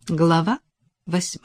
Глава 8.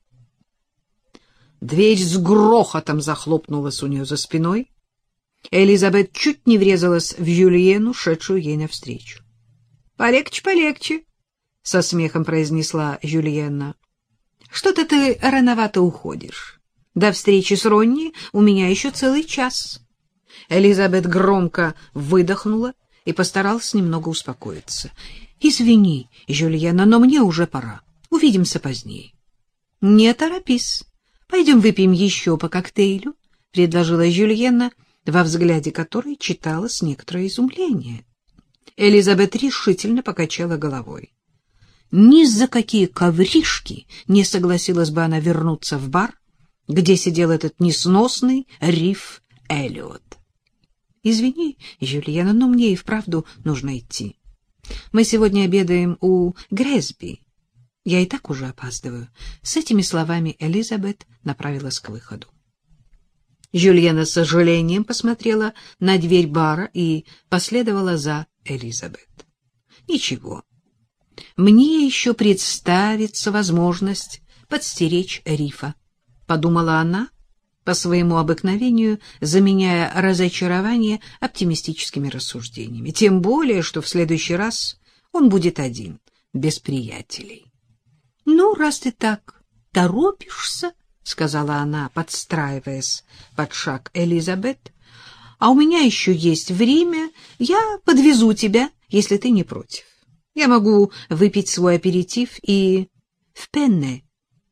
Дверь с грохотом захлопнулась у нее за спиной. Элизабет чуть не врезалась в Жюльену, шедшую ей навстречу. — Полегче, полегче, — со смехом произнесла Жюльенна. — Что-то ты рановато уходишь. До встречи с Ронни у меня еще целый час. Элизабет громко выдохнула и постаралась немного успокоиться. — Извини, Жюльенна, но мне уже пора. Увидимся позднее. — Не торопись. Пойдем выпьем еще по коктейлю, — предложила Жюльенна, во взгляде которой читалось некоторое изумление. Элизабет решительно покачала головой. Ни за какие ковришки не согласилась бы она вернуться в бар, где сидел этот несносный Риф Эллиот. — Извини, Жюльенна, но мне и вправду нужно идти. Мы сегодня обедаем у Грэсби. Я и так уже опаздываю. С этими словами Элизабет направилась к выходу. Жюльенна с сожалением посмотрела на дверь бара и последовала за Элизабет. Ничего, мне еще представится возможность подстеречь Рифа, подумала она, по своему обыкновению заменяя разочарование оптимистическими рассуждениями. Тем более, что в следующий раз он будет один, без приятелей. — Ну, раз ты так торопишься, — сказала она, подстраиваясь под шаг Элизабет, — а у меня еще есть время, я подвезу тебя, если ты не против. Я могу выпить свой аперитив и в Пенне.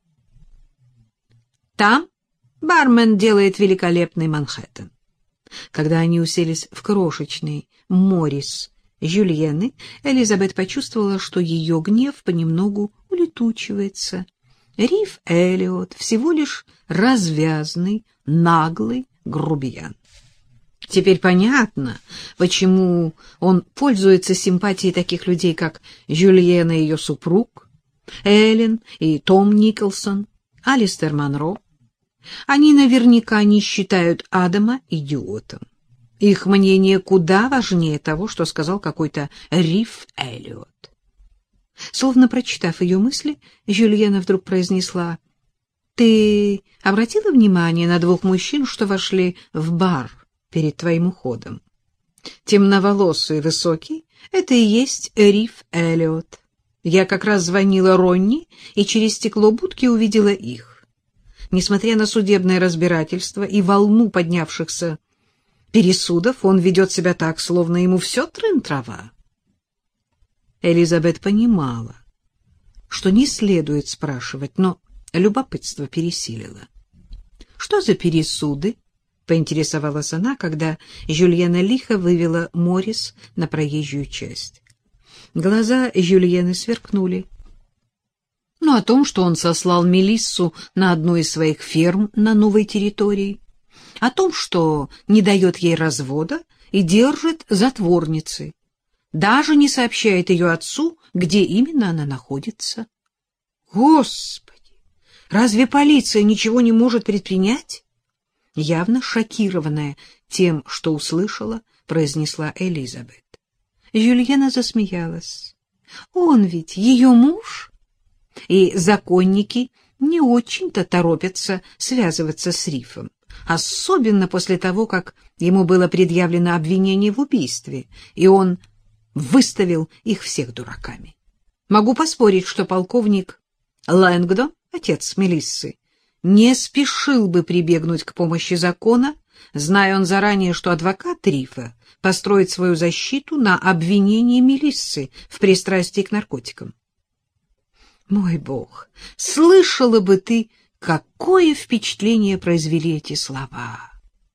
Там бармен делает великолепный Манхэттен. Когда они уселись в крошечный Моррис Жюльенны, Элизабет почувствовала, что ее гнев понемногу улетучивается. Риф Эллиот всего лишь развязный, наглый грубиян. Теперь понятно, почему он пользуется симпатией таких людей, как Жюльенна и ее супруг, Эллен и Том Николсон, Алистер Монро. Они наверняка не считают Адама идиотом. Их мнение куда важнее того, что сказал какой-то Риф Эллиот. Словно прочитав ее мысли, Жюльенна вдруг произнесла: — Ты обратила внимание на двух мужчин, что вошли в бар перед твоим уходом? Темноволосый и высокий — это и есть Риф Эллиот. Я как раз звонила Ронни и через стекло будки увидела их. Несмотря на судебное разбирательство и волну поднявшихся пересудов, он ведет себя так, словно ему все трын-трава. Элизабет понимала, что не следует спрашивать, но любопытство пересилило. — Что за пересуды? — поинтересовалась она, когда Жюльенна лихо вывела Моррис на проезжую часть. Глаза Жюльенны сверкнули. Ну, о том, что он сослал Мелиссу на одну из своих ферм на новой территории, о том, что не дает ей развода и держит затворницей, даже не сообщает ее отцу, где именно она находится. Господи, разве полиция ничего не может предпринять? Явно шокированная тем, что услышала, произнесла Элизабет. Жюльенна засмеялась. Он ведь ее муж, и законники не очень-то торопятся связываться с Рифом, особенно после того, как ему было предъявлено обвинение в убийстве, и он выставил их всех дураками. Могу поспорить, что полковник Лэнгдон, отец Мелиссы, не спешил бы прибегнуть к помощи закона, зная он заранее, что адвокат Рифа построит свою защиту на обвинении Мелиссы в пристрастии к наркотикам. Мой бог, слышала бы ты, какое впечатление произвели эти слова.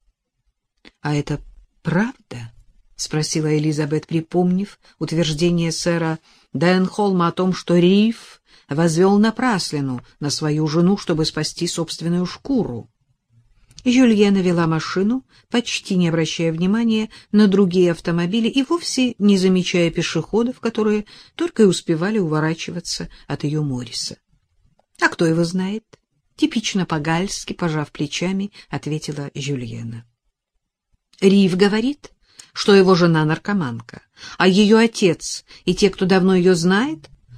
— А это правда? — спросила Элизабет, припомнив утверждение сэра Денхолма о том, что Риф возвел напраслину на свою жену, чтобы спасти собственную шкуру. Жюльенна вела машину, почти не обращая внимания на другие автомобили и вовсе не замечая пешеходов, которые только и успевали уворачиваться от ее Морриса. — А кто его знает? — типично по-гальски, пожав плечами, ответила Жюльенна. — Риф говорит, что его жена наркоманка, а ее отец и те, кто давно ее знает,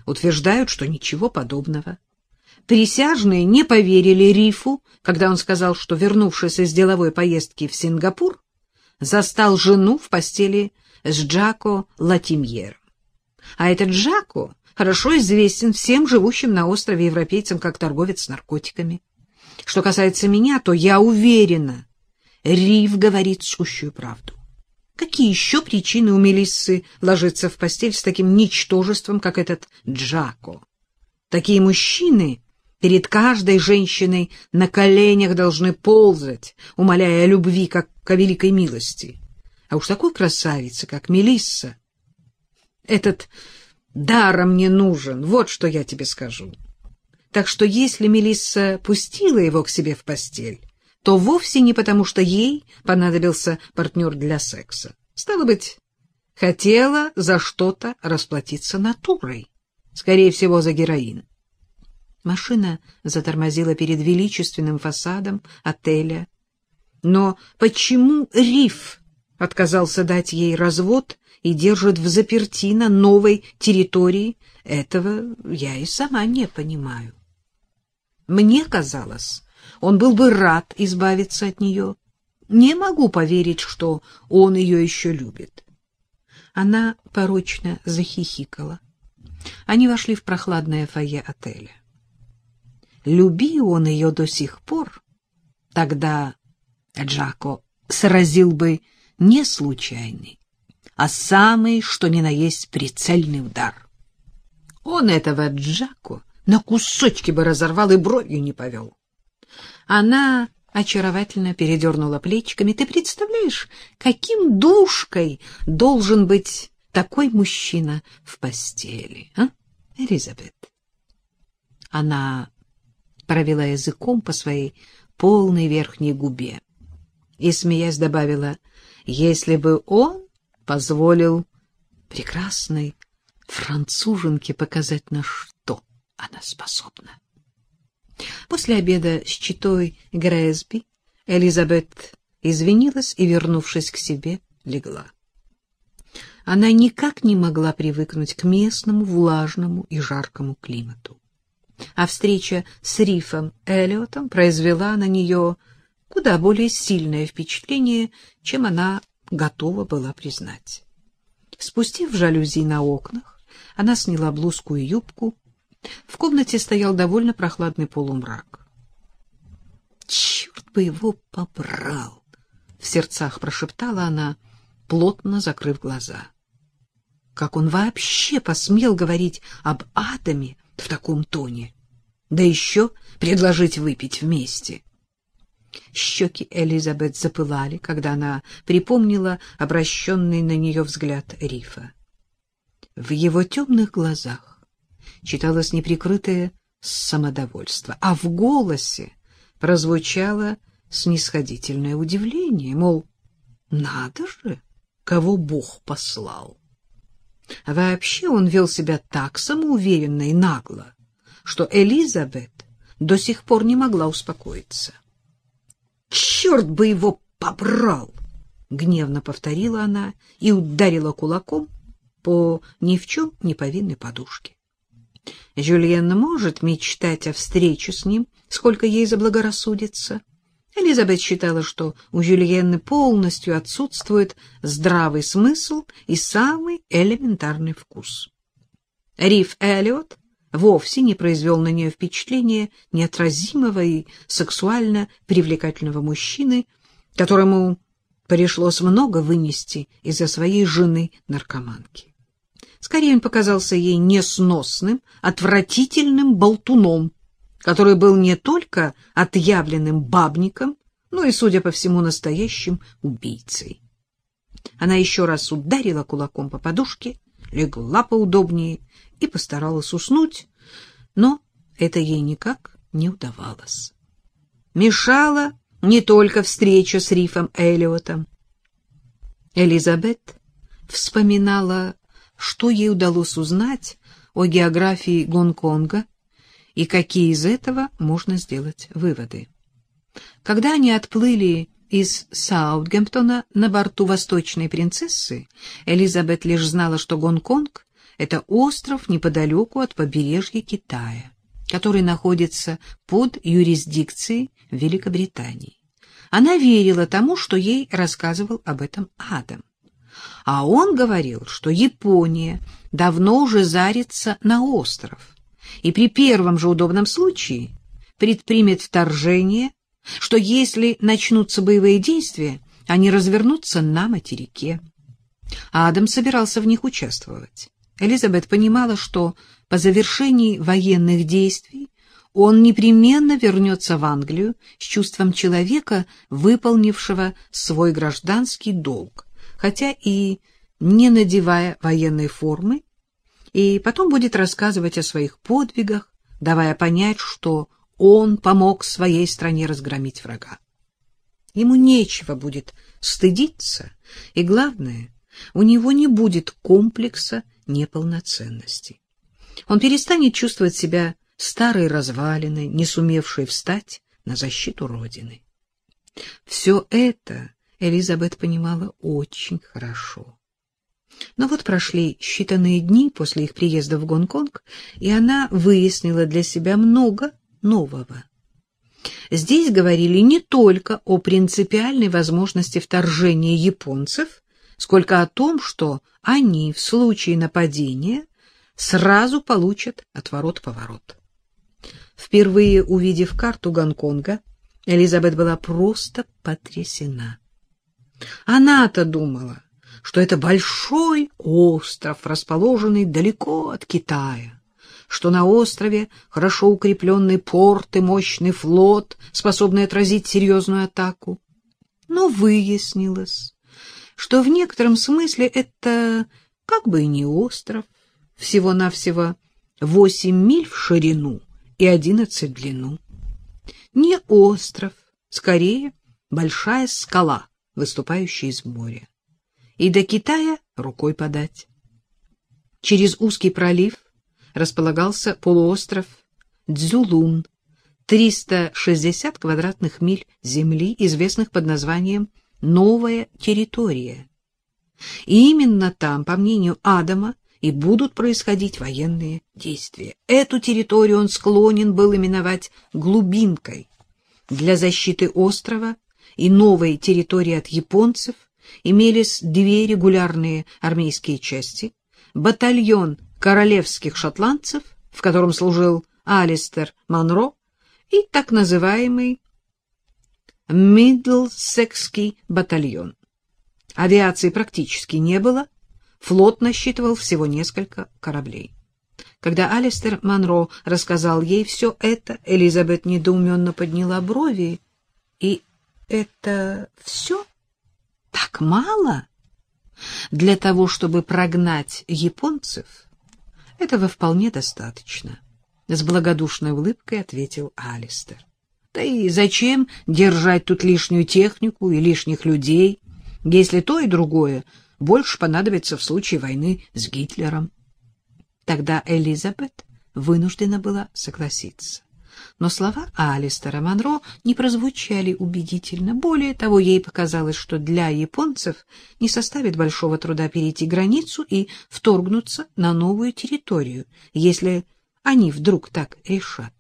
утверждают, что ничего подобного. Присяжные не поверили Рифу, когда он сказал, что, вернувшись из деловой поездки в Сингапур, застал жену в постели с Джако Латимьером. А этот Джако хорошо известен всем живущим на острове европейцам как торговец наркотиками. Что касается меня, то я уверена, Риф говорит сущую правду. Какие еще причины у Мелиссы ложиться в постель с таким ничтожеством, как этот Джако? Такие мужчины перед каждой женщиной на коленях должны ползать, умоляя о любви, как о великой милости. А уж такой красавице, как Мелисса, этот даром не нужен, вот что я тебе скажу. Так что если Мелисса пустила его к себе в постель, то вовсе не потому, что ей понадобился партнер для секса. Стало быть, хотела за что-то расплатиться натурой, скорее всего, за героин. Машина затормозила перед величественным фасадом отеля. Но почему Риф отказался дать ей развод и держит в заперти на новой территории, этого я и сама не понимаю. Мне казалось, он был бы рад избавиться от нее. Не могу поверить, что он ее еще любит. Она порочно захихикала. Они вошли в прохладное фойе отеля. Люби он ее до сих пор, тогда Джако сразил бы не случайный, а самый, что ни на есть, прицельный удар. Он этого Джако на кусочки бы разорвал и бровью не повел. Она очаровательно передернула плечиками. Ты представляешь, каким душкой должен быть такой мужчина в постели, а, Элизабет? Она провела языком по своей полной верхней губе и, смеясь, добавила: если бы он позволил прекрасной француженке показать, на что она способна. После обеда с читой Грэсби Элизабет извинилась и, вернувшись к себе, легла. Она никак не могла привыкнуть к местному влажному и жаркому климату. А встреча с Рифом Эллиотом произвела на нее куда более сильное впечатление, чем она готова была признать. Спустив жалюзи на окнах, она сняла блузку и юбку. В комнате стоял довольно прохладный полумрак. «Черт бы его побрал!» — в сердцах прошептала она, плотно закрыв глаза. Как он вообще посмел говорить об Адаме в таком тоне? Да еще предложить выпить вместе. Щеки Элизабет запылали, когда она припомнила обращенный на нее взгляд Рифа. В его темных глазах читалось неприкрытое самодовольство, а в голосе прозвучало снисходительное удивление, мол, надо же, кого Бог послал. Вообще он вел себя так самоуверенно и нагло, что Элизабет до сих пор не могла успокоиться. «Черт бы его побрал!» — гневно повторила она и ударила кулаком по ни в чем не повинной подушке. Жюльен может мечтать о встрече с ним, сколько ей заблагорассудится. Элизабет считала, что у Жюльенны полностью отсутствует здравый смысл и самый элементарный вкус. Риф Эллиот вовсе не произвел на нее впечатления неотразимого и сексуально привлекательного мужчины, которому пришлось много вынести из-за своей жены-наркоманки. Скорее, он показался ей несносным, отвратительным болтуном, который был не только отъявленным бабником, но и, судя по всему, настоящим убийцей. Она еще раз ударила кулаком по подушке, легла поудобнее и постаралась уснуть, но это ей никак не удавалось. Мешала не только встреча с Рифом Эллиотом. Элизабет вспоминала, что ей удалось узнать о географии Гонконга и какие из этого можно сделать выводы. Когда они отплыли из Саутгемптона на борту «Восточной принцессы», Элизабет лишь знала, что Гонконг — Это остров неподалеку от побережья Китая, который находится под юрисдикцией Великобритании. Она верила тому, что ей рассказывал об этом Адам. А он говорил, что Япония давно уже зарится на остров и при первом же удобном случае предпримет вторжение, что если начнутся боевые действия, они развернутся на материке. Адам собирался в них участвовать. Элизабет понимала, что по завершении военных действий он непременно вернется в Англию с чувством человека, выполнившего свой гражданский долг, хотя и не надевая военной формы, и потом будет рассказывать о своих подвигах, давая понять, что он помог своей стране разгромить врага. Ему нечего будет стыдиться, и, главное, у него не будет комплекса неполноценности. Он перестанет чувствовать себя старой развалиной, не сумевшей встать на защиту Родины. Все это Элизабет понимала очень хорошо. Но вот прошли считанные дни после их приезда в Гонконг, и она выяснила для себя много нового. Здесь говорили не только о принципиальной возможности вторжения японцев, сколько о том, что они в случае нападения сразу получат отворот-поворот. Впервые увидев карту Гонконга, Элизабет была просто потрясена. Она-то думала, что это большой остров, расположенный далеко от Китая, что на острове хорошо укрепленный порт и мощный флот, способный отразить серьезную атаку. Но выяснилось, что в некотором смысле это как бы и не остров, всего-навсего 8 миль в ширину и 11 в длину. Не остров, скорее большая скала, выступающая из моря. И до Китая рукой подать. Через узкий пролив располагался полуостров Цзюлун, 360 квадратных миль земли, известных под названием «Новая территория». И именно там, по мнению Адама, и будут происходить военные действия. Эту территорию он склонен был именовать глубинкой. Для защиты острова и новой территории от японцев имелись 2 регулярные армейские части, батальон королевских шотландцев, в котором служил Алистер Монро, и так называемый Мидлсекский батальон. Авиации практически не было, флот насчитывал всего несколько кораблей. Когда Алистер Монро рассказал ей все это, Элизабет недоуменно подняла брови. И это все? Так мало? Для того, чтобы прогнать японцев, этого вполне достаточно, — с благодушной улыбкой ответил Алистер. Да и зачем держать тут лишнюю технику и лишних людей, если то и другое больше понадобится в случае войны с Гитлером? Тогда Элизабет вынуждена была согласиться. Но слова Алистера Монро не прозвучали убедительно. Более того, ей показалось, что для японцев не составит большого труда перейти границу и вторгнуться на новую территорию, если они вдруг так решат.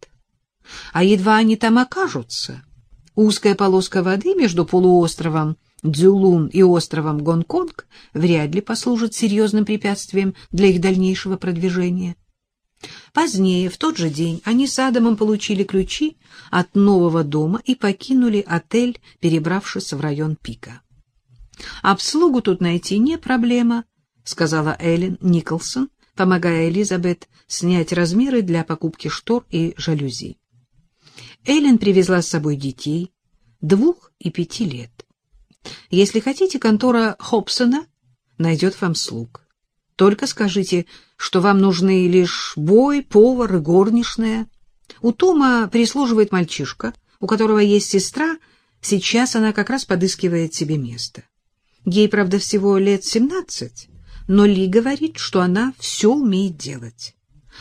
А едва они там окажутся, узкая полоска воды между полуостровом Цзюлун и островом Гонконг вряд ли послужит серьезным препятствием для их дальнейшего продвижения. Позднее, в тот же день, они с Адамом получили ключи от нового дома и покинули отель, перебравшись в район Пика. «Обслугу тут найти не проблема», — сказала Эллен Николсон, помогая Элизабет снять размеры для покупки штор и жалюзи. Эллен привезла с собой детей 2 и 5 лет. Если хотите, контора Хобсона найдет вам слуг. Только скажите, что вам нужны лишь бой, повар и горничная. У Тома прислуживает мальчишка, у которого есть сестра, сейчас она как раз подыскивает себе место. Ей, правда, всего лет 17, но Ли говорит, что она все умеет делать.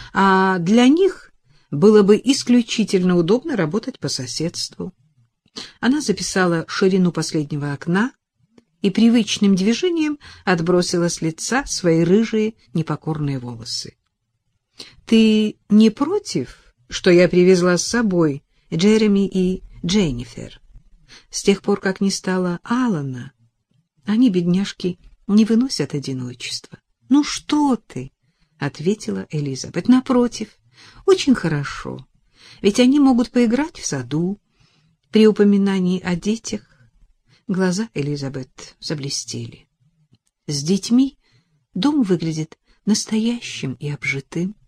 А для них было бы исключительно удобно работать по соседству. Она записала ширину последнего окна и привычным движением отбросила с лица свои рыжие непокорные волосы. — Ты не против, что я привезла с собой Джереми и Дженнифер? С тех пор, как не стало Алана, они, бедняжки, не выносят одиночества. — Ну что ты? — ответила Элизабет. — Напротив, очень хорошо. Ведь они могут поиграть в саду. При упоминании о детях глаза Элизабет заблестели. С детьми дом выглядит настоящим и обжитым.